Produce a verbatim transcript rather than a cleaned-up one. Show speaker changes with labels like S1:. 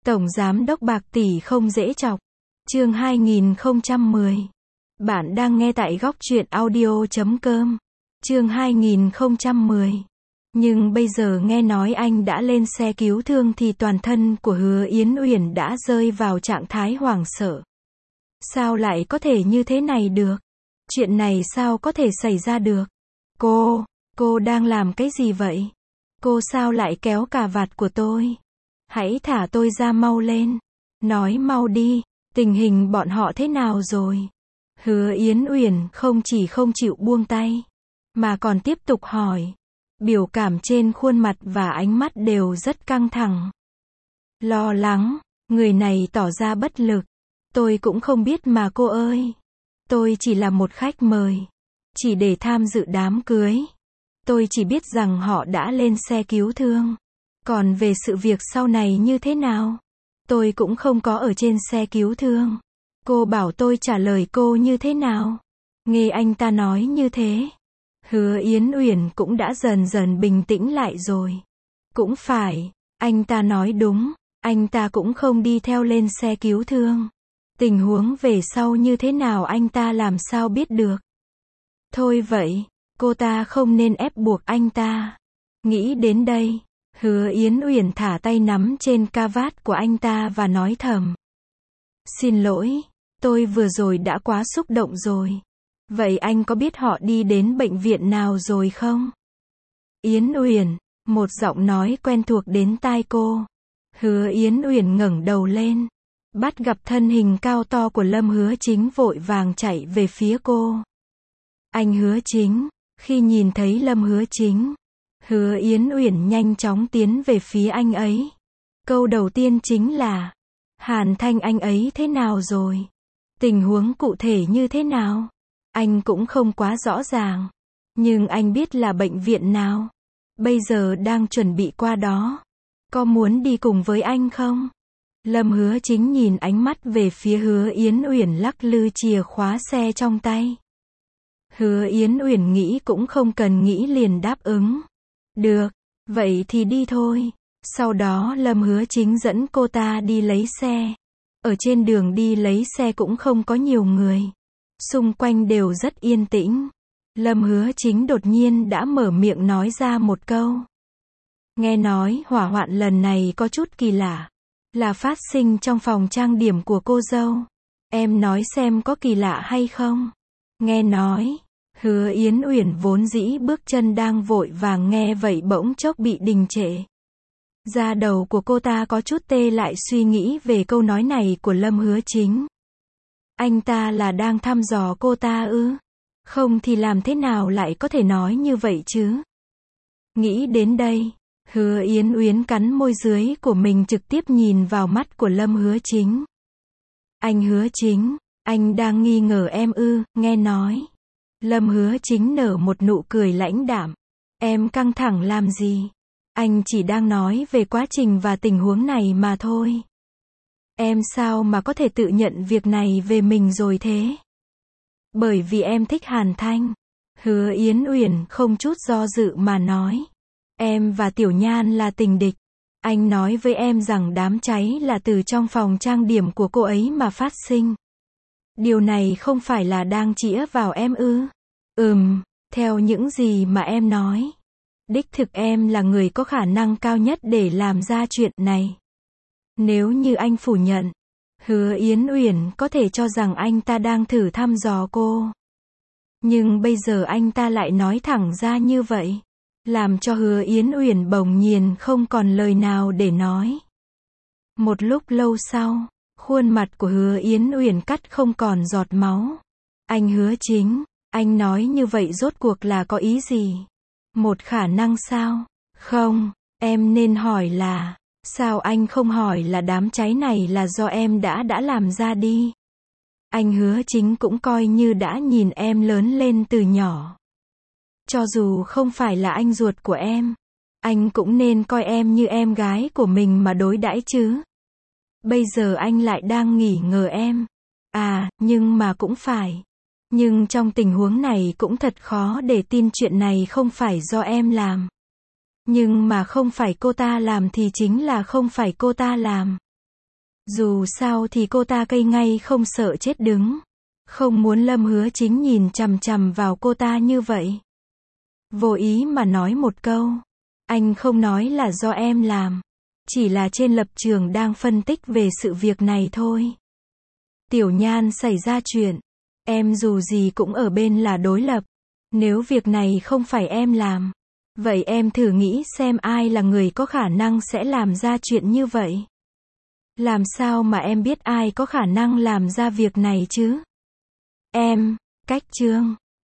S1: Tổng giám đốc bạc tỷ không dễ chọc. Chương hai nghìn không trăm mười. Bạn đang nghe tại góc truyện audio chấm com. Chương hai nghìn không trăm mười. Nhưng bây giờ nghe nói anh đã lên xe cứu thương thì toàn thân của Hứa Yến Uyển đã rơi vào trạng thái hoảng sợ. Sao lại có thể như thế này được? Chuyện này sao có thể xảy ra được? Cô, cô đang làm cái gì vậy? Cô sao lại kéo cà vạt của tôi? Hãy thả tôi ra mau lên. Nói mau đi, tình hình bọn họ thế nào rồi? Hứa Yến Uyển không chỉ không chịu buông tay, mà còn tiếp tục hỏi. Biểu cảm trên khuôn mặt và ánh mắt đều rất căng thẳng. Lo lắng, người này tỏ ra bất lực. Tôi cũng không biết mà cô ơi. Tôi chỉ là một khách mời, chỉ để tham dự đám cưới. Tôi chỉ biết rằng họ đã lên xe cứu thương. Còn về sự việc sau này như thế nào? Tôi cũng không có ở trên xe cứu thương. Cô bảo tôi trả lời cô như thế nào? Nghe anh ta nói như thế, Hứa Yến Uyển cũng đã dần dần bình tĩnh lại rồi. Cũng phải, anh ta nói đúng, anh ta cũng không đi theo lên xe cứu thương. Tình huống về sau như thế nào anh ta làm sao biết được? Thôi vậy, cô ta không nên ép buộc anh ta. Nghĩ đến đây, Hứa Yến Uyển thả tay nắm trên ca vát của anh ta và nói thầm. Xin lỗi, tôi vừa rồi đã quá xúc động rồi. Vậy anh có biết họ đi đến bệnh viện nào rồi không? Yến Uyển, một giọng nói quen thuộc đến tai cô. Hứa Yến Uyển ngẩng đầu lên, bắt gặp thân hình cao to của Lâm Hứa Chính vội vàng chạy về phía cô. Anh Hứa Chính, khi nhìn thấy Lâm Hứa Chính, Hứa Yến Uyển nhanh chóng tiến về phía anh ấy. Câu đầu tiên chính là, Hàn Thanh anh ấy thế nào rồi? Tình huống cụ thể như thế nào? Anh cũng không quá rõ ràng. Nhưng anh biết là bệnh viện nào. Bây giờ đang chuẩn bị qua đó. Có muốn đi cùng với anh không? Lâm Hứa Chính nhìn ánh mắt về phía Hứa Yến Uyển lắc lư chìa khóa xe trong tay. Hứa Yến Uyển nghĩ cũng không cần nghĩ liền đáp ứng. Được, vậy thì đi thôi. Sau đó Lâm Hứa Chính dẫn cô ta đi lấy xe. Ở trên đường đi lấy xe cũng không có nhiều người. Xung quanh đều rất yên tĩnh. Lâm Hứa Chính đột nhiên đã mở miệng nói ra một câu. Nghe nói hỏa hoạn lần này có chút kỳ lạ. Là phát sinh trong phòng trang điểm của cô dâu. Em nói xem có kỳ lạ hay không? Nghe nói, Hứa Yến Uyển vốn dĩ bước chân đang vội vàng nghe vậy bỗng chốc bị đình trệ. Da đầu của cô ta có chút tê lại suy nghĩ về câu nói này của Lâm Hứa Chính. Anh ta là đang thăm dò cô ta ư? Không thì làm thế nào lại có thể nói như vậy chứ? Nghĩ đến đây, Hứa Yến Uyển cắn môi dưới của mình trực tiếp nhìn vào mắt của Lâm Hứa Chính. Anh Hứa Chính, anh đang nghi ngờ em ư? Nghe nói. Lâm Hứa Chính nở một nụ cười lãnh đạm. Em căng thẳng làm gì? Anh chỉ đang nói về quá trình và tình huống này mà thôi. Em sao mà có thể tự nhận việc này về mình rồi thế? Bởi vì em thích Hàn Thanh. Hứa Yến Uyển không chút do dự mà nói. Em và Tiểu Nhan là tình địch. Anh nói với em rằng đám cháy là từ trong phòng trang điểm của cô ấy mà phát sinh. Điều này không phải là đang chĩa vào em ư? Ừm, theo những gì mà em nói. Đích thực em là người có khả năng cao nhất để làm ra chuyện này. Nếu như anh phủ nhận, Hứa Yến Uyển có thể cho rằng anh ta đang thử thăm dò cô. Nhưng bây giờ anh ta lại nói thẳng ra như vậy, làm cho Hứa Yến Uyển bỗng nhiên không còn lời nào để nói. Một lúc lâu sau, khuôn mặt của Hứa Yến Uyển cắt không còn giọt máu. Anh Hứa Chính, anh nói như vậy rốt cuộc là có ý gì? Một khả năng sao? Không, em nên hỏi là, sao anh không hỏi là đám cháy này là do em đã đã làm ra đi? Anh Hứa Chính cũng coi như đã nhìn em lớn lên từ nhỏ. Cho dù không phải là anh ruột của em, anh cũng nên coi em như em gái của mình mà đối đãi chứ. Bây giờ anh lại đang nghỉ ngờ em. À, nhưng mà cũng phải. Nhưng trong tình huống này cũng thật khó để tin chuyện này không phải do em làm. Nhưng mà không phải cô ta làm thì chính là không phải cô ta làm. Dù sao thì cô ta cây ngay không sợ chết đứng. Không muốn Lâm Hứa Chính nhìn chằm chằm vào cô ta như vậy. Vô ý mà nói một câu. Anh không nói là do em làm. Chỉ là trên lập trường đang phân tích về sự việc này thôi. Tiểu Nhan xảy ra chuyện. Em dù gì cũng ở bên là đối lập. Nếu việc này không phải em làm. Vậy em thử nghĩ xem ai là người có khả năng sẽ làm ra chuyện như vậy. Làm sao mà em biết ai có khả năng làm ra việc này chứ? Em, Cách Trương.